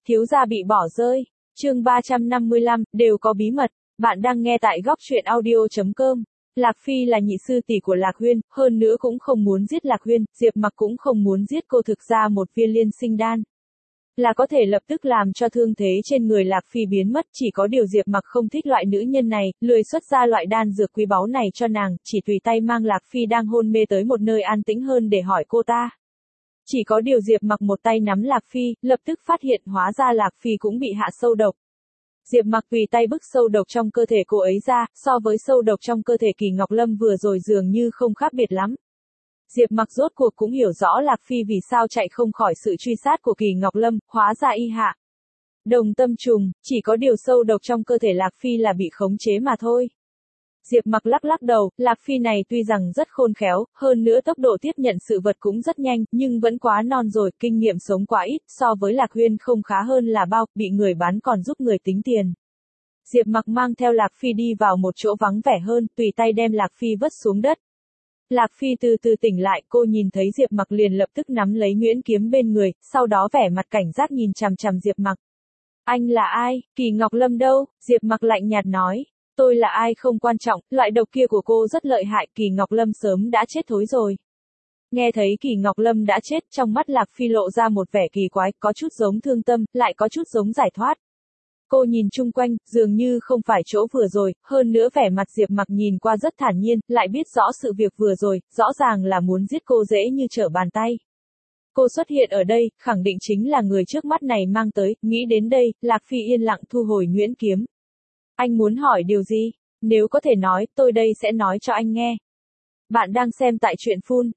Thiếu gia bị bỏ rơi. Chương 355, đều có bí mật. Bạn đang nghe tại góc truyện audio.com. Lạc Phi là nhị sư tỷ của Lạc Huyên, hơn nữa cũng không muốn giết Lạc Huyên, Diệp Mặc cũng không muốn giết cô, thực ra một viên liên sinh đan là có thể lập tức làm cho thương thế trên người Lạc Phi biến mất, chỉ có điều Diệp Mặc không thích loại nữ nhân này, lười xuất ra loại đan dược quý báu này cho nàng, chỉ tùy tay mang Lạc Phi đang hôn mê tới một nơi an tĩnh hơn để hỏi cô ta. Chỉ có điều Diệp Mặc một tay nắm Lạc Phi, lập tức phát hiện hóa ra Lạc Phi cũng bị hạ sâu độc. Diệp Mặc tùy tay bức sâu độc trong cơ thể cô ấy ra, so với sâu độc trong cơ thể Kỳ Ngọc Lâm vừa rồi dường như không khác biệt lắm. Diệp Mặc rốt cuộc cũng hiểu rõ Lạc Phi vì sao chạy không khỏi sự truy sát của Kỳ Ngọc Lâm, hóa ra y hạ đồng tâm trùng, chỉ có điều sâu độc trong cơ thể Lạc Phi là bị khống chế mà thôi. Diệp Mặc lắc lắc đầu, Lạc Phi này tuy rằng rất khôn khéo, hơn nữa tốc độ tiếp nhận sự vật cũng rất nhanh, nhưng vẫn quá non rồi, kinh nghiệm sống quá ít, so với Lạc Huyên không khá hơn là bao, bị người bán còn giúp người tính tiền. Diệp Mặc mang theo Lạc Phi đi vào một chỗ vắng vẻ hơn, tùy tay đem Lạc Phi vứt xuống đất. Lạc Phi từ từ tỉnh lại, cô nhìn thấy Diệp Mặc liền lập tức nắm lấy nhuyễn kiếm bên người, sau đó vẻ mặt cảnh giác nhìn chằm chằm Diệp Mặc. Anh là ai? Kỳ Ngọc Lâm đâu? Diệp Mặc lạnh nhạt nói. Tôi là ai không quan trọng, loại độc kia của cô rất lợi hại, Kỳ Ngọc Lâm sớm đã chết thối rồi. Nghe thấy Kỳ Ngọc Lâm đã chết, trong mắt Lạc Phi lộ ra một vẻ kỳ quái, có chút giống thương tâm, lại có chút giống giải thoát. Cô nhìn chung quanh, dường như không phải chỗ vừa rồi, hơn nữa vẻ mặt Diệp Mặc nhìn qua rất thản nhiên, lại biết rõ sự việc vừa rồi, rõ ràng là muốn giết cô dễ như trở bàn tay. Cô xuất hiện ở đây, khẳng định chính là người trước mắt này mang tới, nghĩ đến đây, Lạc Phi yên lặng thu hồi nhuyễn kiếm. Anh muốn hỏi điều gì? Nếu có thể nói, tôi đây sẽ nói cho anh nghe. Bạn đang xem tại truyện Phun.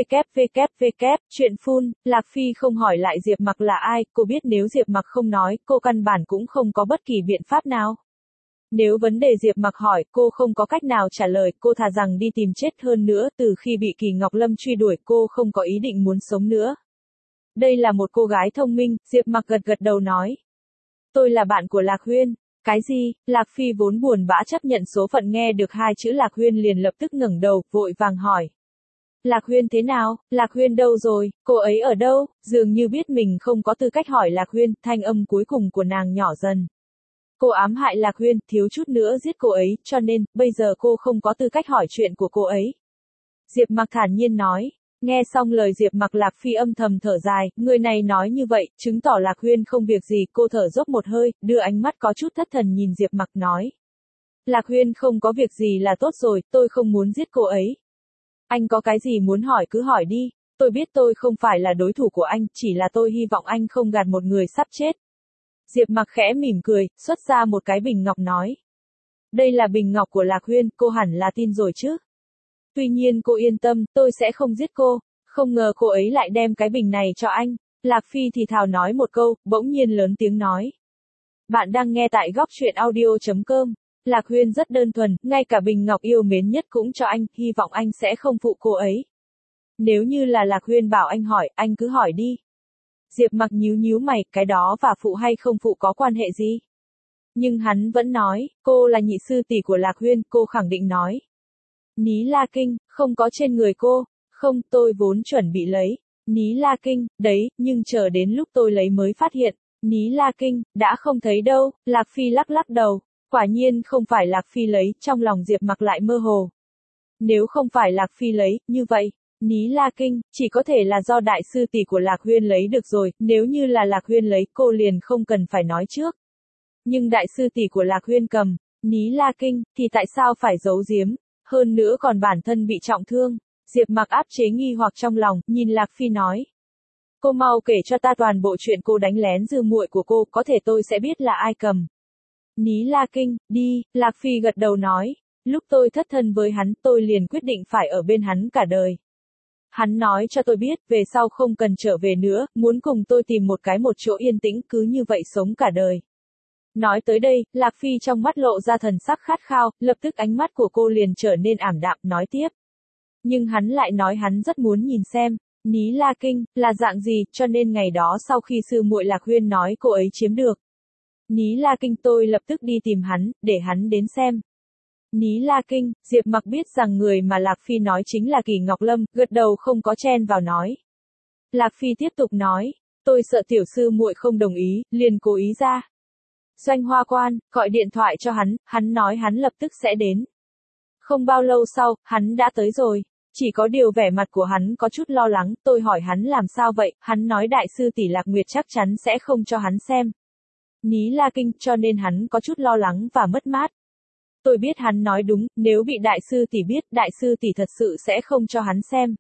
Truyện Phun, Lạc Phi không hỏi lại Diệp Mặc là ai, cô biết nếu Diệp Mặc không nói, cô căn bản cũng không có bất kỳ biện pháp nào. Nếu vấn đề Diệp Mặc hỏi, cô không có cách nào trả lời, cô thà rằng đi tìm chết hơn nữa, từ khi bị Kỳ Ngọc Lâm truy đuổi, cô không có ý định muốn sống nữa. Đây là một cô gái thông minh, Diệp Mặc gật gật đầu nói. Tôi là bạn của Lạc Huyên. Cái gì? Lạc Phi vốn buồn bã chấp nhận số phận, nghe được hai chữ Lạc Huyên liền lập tức ngẩng đầu, vội vàng hỏi. Lạc Huyên thế nào? Lạc Huyên đâu rồi? Cô ấy ở đâu? Dường như biết mình không có tư cách hỏi Lạc Huyên, thanh âm cuối cùng của nàng nhỏ dần. Cô ám hại Lạc Huyên, thiếu chút nữa giết cô ấy, cho nên, bây giờ cô không có tư cách hỏi chuyện của cô ấy. Diệp Mặc thản nhiên nói. Nghe xong lời Diệp Mặc, Lạc Phi âm thầm thở dài, người này nói như vậy, chứng tỏ Lạc Huyên không việc gì, cô thở dốc một hơi, đưa ánh mắt có chút thất thần nhìn Diệp Mặc nói. Lạc Huyên không có việc gì là tốt rồi, tôi không muốn giết cô ấy. Anh có cái gì muốn hỏi cứ hỏi đi, tôi biết tôi không phải là đối thủ của anh, chỉ là tôi hy vọng anh không gạt một người sắp chết. Diệp Mặc khẽ mỉm cười, xuất ra một cái bình ngọc nói. Đây là bình ngọc của Lạc Huyên, cô hẳn là tin rồi chứ. Tuy nhiên cô yên tâm, tôi sẽ không giết cô. Không ngờ cô ấy lại đem cái bình này cho anh. Lạc Phi thì thào nói một câu, bỗng nhiên lớn tiếng nói. Bạn đang nghe tại góc truyện audio.com. Lạc Huyên rất đơn thuần, ngay cả bình ngọc yêu mến nhất cũng cho anh, hy vọng anh sẽ không phụ cô ấy. Nếu như là Lạc Huyên bảo anh hỏi, anh cứ hỏi đi. Diệp Mặc nhíu nhíu mày, cái đó và phụ hay không phụ có quan hệ gì? Nhưng hắn vẫn nói, cô là nhị sư tỷ của Lạc Huyên, cô khẳng định nói. Ní La Kinh, không có trên người cô. Không, tôi vốn chuẩn bị lấy. Ní La Kinh, đấy, nhưng chờ đến lúc tôi lấy mới phát hiện. Ní La Kinh, đã không thấy đâu. Lạc Phi lắc lắc đầu. Quả nhiên không phải Lạc Phi lấy, trong lòng Diệp Mặc lại mơ hồ. Nếu không phải Lạc Phi lấy, như vậy, Ní La Kinh, chỉ có thể là do đại sư tỷ của Lạc Huyên lấy được rồi, nếu như là Lạc Huyên lấy, cô liền không cần phải nói trước. Nhưng đại sư tỷ của Lạc Huyên cầm, Ní La Kinh, thì tại sao phải giấu giếm? Hơn nữa còn bản thân bị trọng thương. Diệp Mặc áp chế nghi hoặc trong lòng, nhìn Lạc Phi nói. Cô mau kể cho ta toàn bộ chuyện cô đánh lén dư muội của cô, có thể tôi sẽ biết là ai cầm. Ní La Kinh, đi, Lạc Phi gật đầu nói. Lúc tôi thất thân với hắn, tôi liền quyết định phải ở bên hắn cả đời. Hắn nói cho tôi biết, về sau không cần trở về nữa, muốn cùng tôi tìm một chỗ yên tĩnh, cứ như vậy sống cả đời. Nói tới đây, Lạc Phi trong mắt lộ ra thần sắc khát khao, lập tức ánh mắt của cô liền trở nên ảm đạm, nói tiếp. Nhưng hắn lại nói hắn rất muốn nhìn xem, Ní La Kinh, là dạng gì, cho nên ngày đó sau khi sư muội Lạc Huyên nói cô ấy chiếm được. Ní La Kinh tôi lập tức đi tìm hắn, để hắn đến xem. Ní La Kinh, Diệp Mặc biết rằng người mà Lạc Phi nói chính là Kỳ Ngọc Lâm, gật đầu không có chen vào nói. Lạc Phi tiếp tục nói, Tôi sợ tiểu sư muội không đồng ý, liền cố ý ra. Doanh Hoa Quan, gọi điện thoại cho hắn nói hắn lập tức sẽ đến. Không bao lâu sau, hắn đã tới rồi. Chỉ có điều vẻ mặt của hắn có chút lo lắng, tôi hỏi hắn làm sao vậy, hắn nói đại sư tỷ Lạc Nguyệt chắc chắn sẽ không cho hắn xem. Ní La Kinh, cho nên hắn có chút lo lắng và mất mát. Tôi biết hắn nói đúng, nếu bị đại sư tỷ biết, đại sư tỷ thật sự sẽ không cho hắn xem.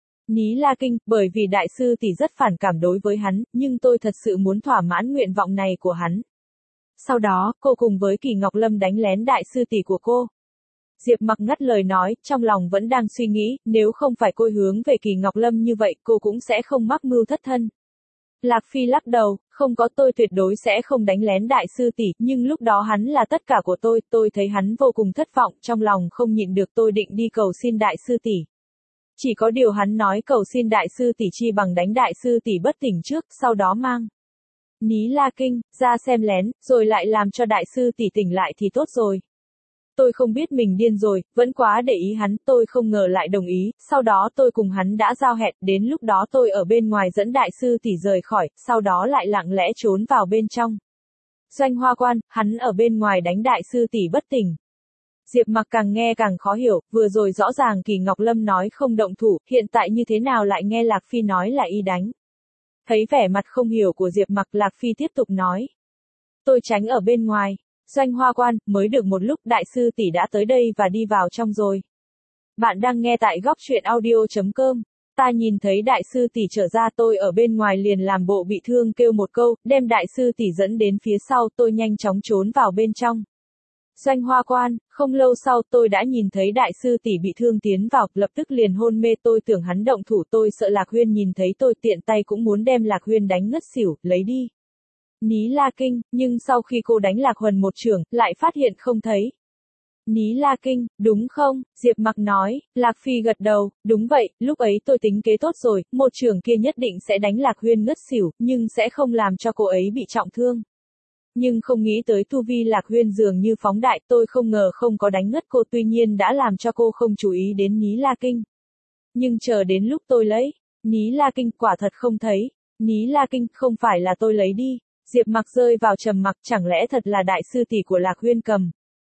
Ní La Kinh, bởi vì đại sư tỷ rất phản cảm đối với hắn, nhưng tôi thật sự muốn thỏa mãn nguyện vọng này của hắn. Sau đó, cô cùng với Kỳ Ngọc Lâm đánh lén đại sư tỷ của cô. Diệp Mặc ngắt lời nói, trong lòng vẫn đang suy nghĩ, nếu không phải cô hướng về Kỳ Ngọc Lâm như vậy, cô cũng sẽ không mắc mưu thất thân. Lạc Phi lắc đầu, không có, tôi tuyệt đối sẽ không đánh lén đại sư tỷ, nhưng lúc đó hắn là tất cả của tôi thấy hắn vô cùng thất vọng, trong lòng không nhịn được tôi định đi cầu xin đại sư tỷ. Chỉ có điều hắn nói cầu xin đại sư tỷ chi bằng đánh đại sư tỷ bất tỉnh trước, sau đó mang Ní La Kinh ra xem lén, rồi lại làm cho đại sư tỷ tỉnh lại thì tốt rồi. Tôi không biết mình điên rồi, vẫn quá để ý hắn, tôi không ngờ lại đồng ý, sau đó tôi cùng hắn đã giao hẹn, đến lúc đó tôi ở bên ngoài dẫn đại sư tỷ rời khỏi, sau đó lại lặng lẽ trốn vào bên trong. Doanh Hoa Quan, hắn ở bên ngoài đánh đại sư tỷ bất tỉnh. Diệp Mặc càng nghe càng khó hiểu, vừa rồi rõ ràng Kỳ Ngọc Lâm nói không động thủ, hiện tại như thế nào lại nghe Lạc Phi nói là y đánh. Thấy vẻ mặt không hiểu của Diệp Mặc, Lạc Phi tiếp tục nói. Tôi tránh ở bên ngoài. Doanh Hoa Quan, mới được một lúc đại sư tỷ đã tới đây và đi vào trong rồi. Bạn đang nghe tại góc truyện audio.com. Ta nhìn thấy đại sư tỷ trở ra, tôi ở bên ngoài liền làm bộ bị thương kêu một câu, đem đại sư tỷ dẫn đến phía sau, tôi nhanh chóng trốn vào bên trong. Doanh Hoa Quan, không lâu sau tôi đã nhìn thấy đại sư tỷ bị thương tiến vào, lập tức liền hôn mê, tôi tưởng hắn động thủ, tôi sợ Lạc Huyên nhìn thấy tôi, tiện tay cũng muốn đem Lạc Huyên đánh ngất xỉu, lấy đi Ní La Kinh, nhưng sau khi cô đánh Lạc Huân một chưởng, lại phát hiện không thấy Ní La Kinh, đúng không? Diệp Mặc nói. Lạc Phi gật đầu, đúng vậy, lúc ấy tôi tính kế tốt rồi, một chưởng kia nhất định sẽ đánh Lạc Huyên ngất xỉu, nhưng sẽ không làm cho cô ấy bị trọng thương. Nhưng không nghĩ tới tu vi Lạc Huyên dường như phóng đại, tôi không ngờ không có đánh ngất cô, tuy nhiên đã làm cho cô không chú ý đến Ní La Kinh. Nhưng chờ đến lúc tôi lấy Ní La Kinh, quả thật không thấy. Ní La Kinh, không phải là tôi lấy đi. Diệp Mặc rơi vào trầm mặc, chẳng lẽ thật là đại sư tỷ của Lạc Huyên cầm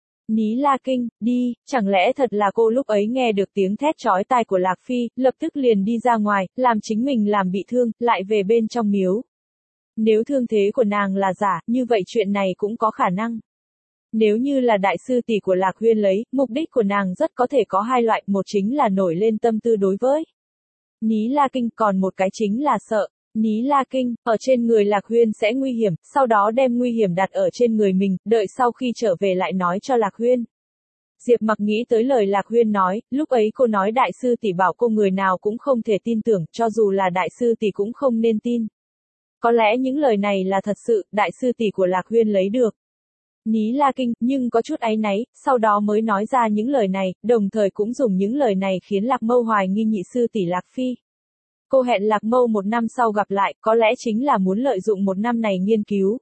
Ní La Kinh, đi, chẳng lẽ thật là cô lúc ấy nghe được tiếng thét chói tai của Lạc Phi, lập tức liền đi ra ngoài, làm chính mình làm bị thương, lại về bên trong miếu. Nếu thương thế của nàng là giả, như vậy chuyện này cũng có khả năng. Nếu như là đại sư tỷ của Lạc Huyên lấy, mục đích của nàng rất có thể có hai loại, một chính là nổi lên tâm tư đối với Ní La Kinh, còn một cái chính là sợ Ní La Kinh, ở trên người Lạc Huyên sẽ nguy hiểm, sau đó đem nguy hiểm đặt ở trên người mình, đợi sau khi trở về lại nói cho Lạc Huyên. Diệp Mặc nghĩ tới lời Lạc Huyên nói, lúc ấy cô nói đại sư tỷ bảo cô người nào cũng không thể tin tưởng, cho dù là đại sư tỷ cũng không nên tin. Có lẽ những lời này là thật sự, đại sư tỷ của Lạc Huyên lấy được Ní La Kinh, nhưng có chút áy náy, sau đó mới nói ra những lời này, đồng thời cũng dùng những lời này khiến Lạc Mâu hoài nghi nhị sư tỷ Lạc Phi. Cô hẹn Lạc Mâu một năm sau gặp lại, có lẽ chính là muốn lợi dụng một năm này nghiên cứu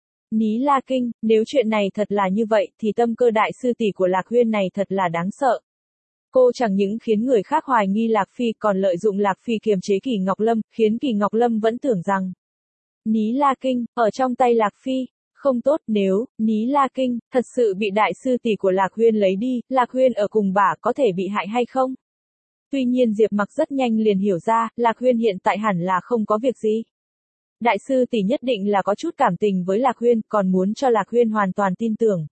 Ní La Kinh, nếu chuyện này thật là như vậy, thì tâm cơ đại sư tỷ của Lạc Huyên này thật là đáng sợ. Cô chẳng những khiến người khác hoài nghi Lạc Phi, còn lợi dụng Lạc Phi kiềm chế Kỳ Ngọc Lâm, khiến Kỳ Ngọc Lâm vẫn tưởng rằng Ní La Kinh, ở trong tay Lạc Phi. Không tốt, nếu Ní La Kinh thật sự bị đại sư tỷ của Lạc Huyên lấy đi, Lạc Huyên ở cùng bả có thể bị hại hay không? Tuy nhiên Diệp Mặc rất nhanh liền hiểu ra, Lạc Huyên hiện tại hẳn là không có việc gì. Đại sư tỷ nhất định là có chút cảm tình với Lạc Huyên, còn muốn cho Lạc Huyên hoàn toàn tin tưởng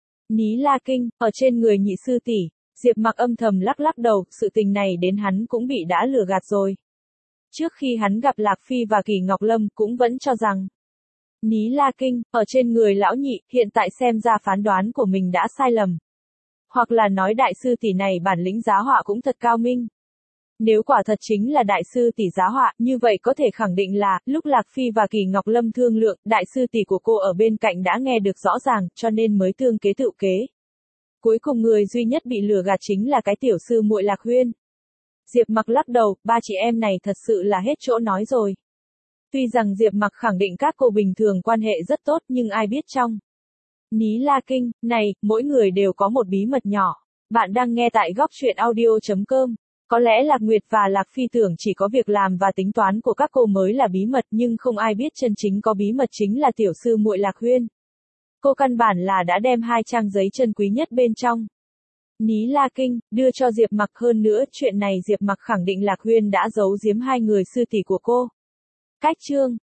Ní La Kinh, ở trên người nhị sư tỷ. Diệp Mặc âm thầm lắc lắc đầu, sự tình này đến hắn cũng bị đã lừa gạt rồi. Trước khi hắn gặp Lạc Phi và Kỳ Ngọc Lâm, cũng vẫn cho rằng Ní La Kinh, ở trên người lão nhị, hiện tại xem ra phán đoán của mình đã sai lầm. Hoặc là nói đại sư tỷ này bản lĩnh giá họa cũng thật cao minh. Nếu quả thật chính là đại sư tỷ giá họa, như vậy có thể khẳng định là, lúc Lạc Phi và Kỳ Ngọc Lâm thương lượng, đại sư tỷ của cô ở bên cạnh đã nghe được rõ ràng, cho nên mới tương kế tự kế. Cuối cùng người duy nhất bị lừa gạt chính là cái tiểu sư muội Lạc Huyên. Diệp Mặc lắc đầu, ba chị em này thật sự là hết chỗ nói rồi. Tuy rằng Diệp Mặc khẳng định các cô bình thường quan hệ rất tốt, nhưng ai biết trong Ní La Kinh này, mỗi người đều có một bí mật nhỏ. Bạn đang nghe tại góc truyện audio.com. Có lẽ Lạc Nguyệt và Lạc Phi tưởng chỉ có việc làm và tính toán của các cô mới là bí mật, nhưng không ai biết chân chính có bí mật chính là tiểu sư muội Lạc Huyên. Cô căn bản là đã đem 2 trang giấy chân quý nhất bên trong Ní La Kinh, đưa cho Diệp Mặc, hơn nữa, chuyện này Diệp Mặc khẳng định Lạc Huyên đã giấu giếm 2 người sư tỷ của cô. Cách chương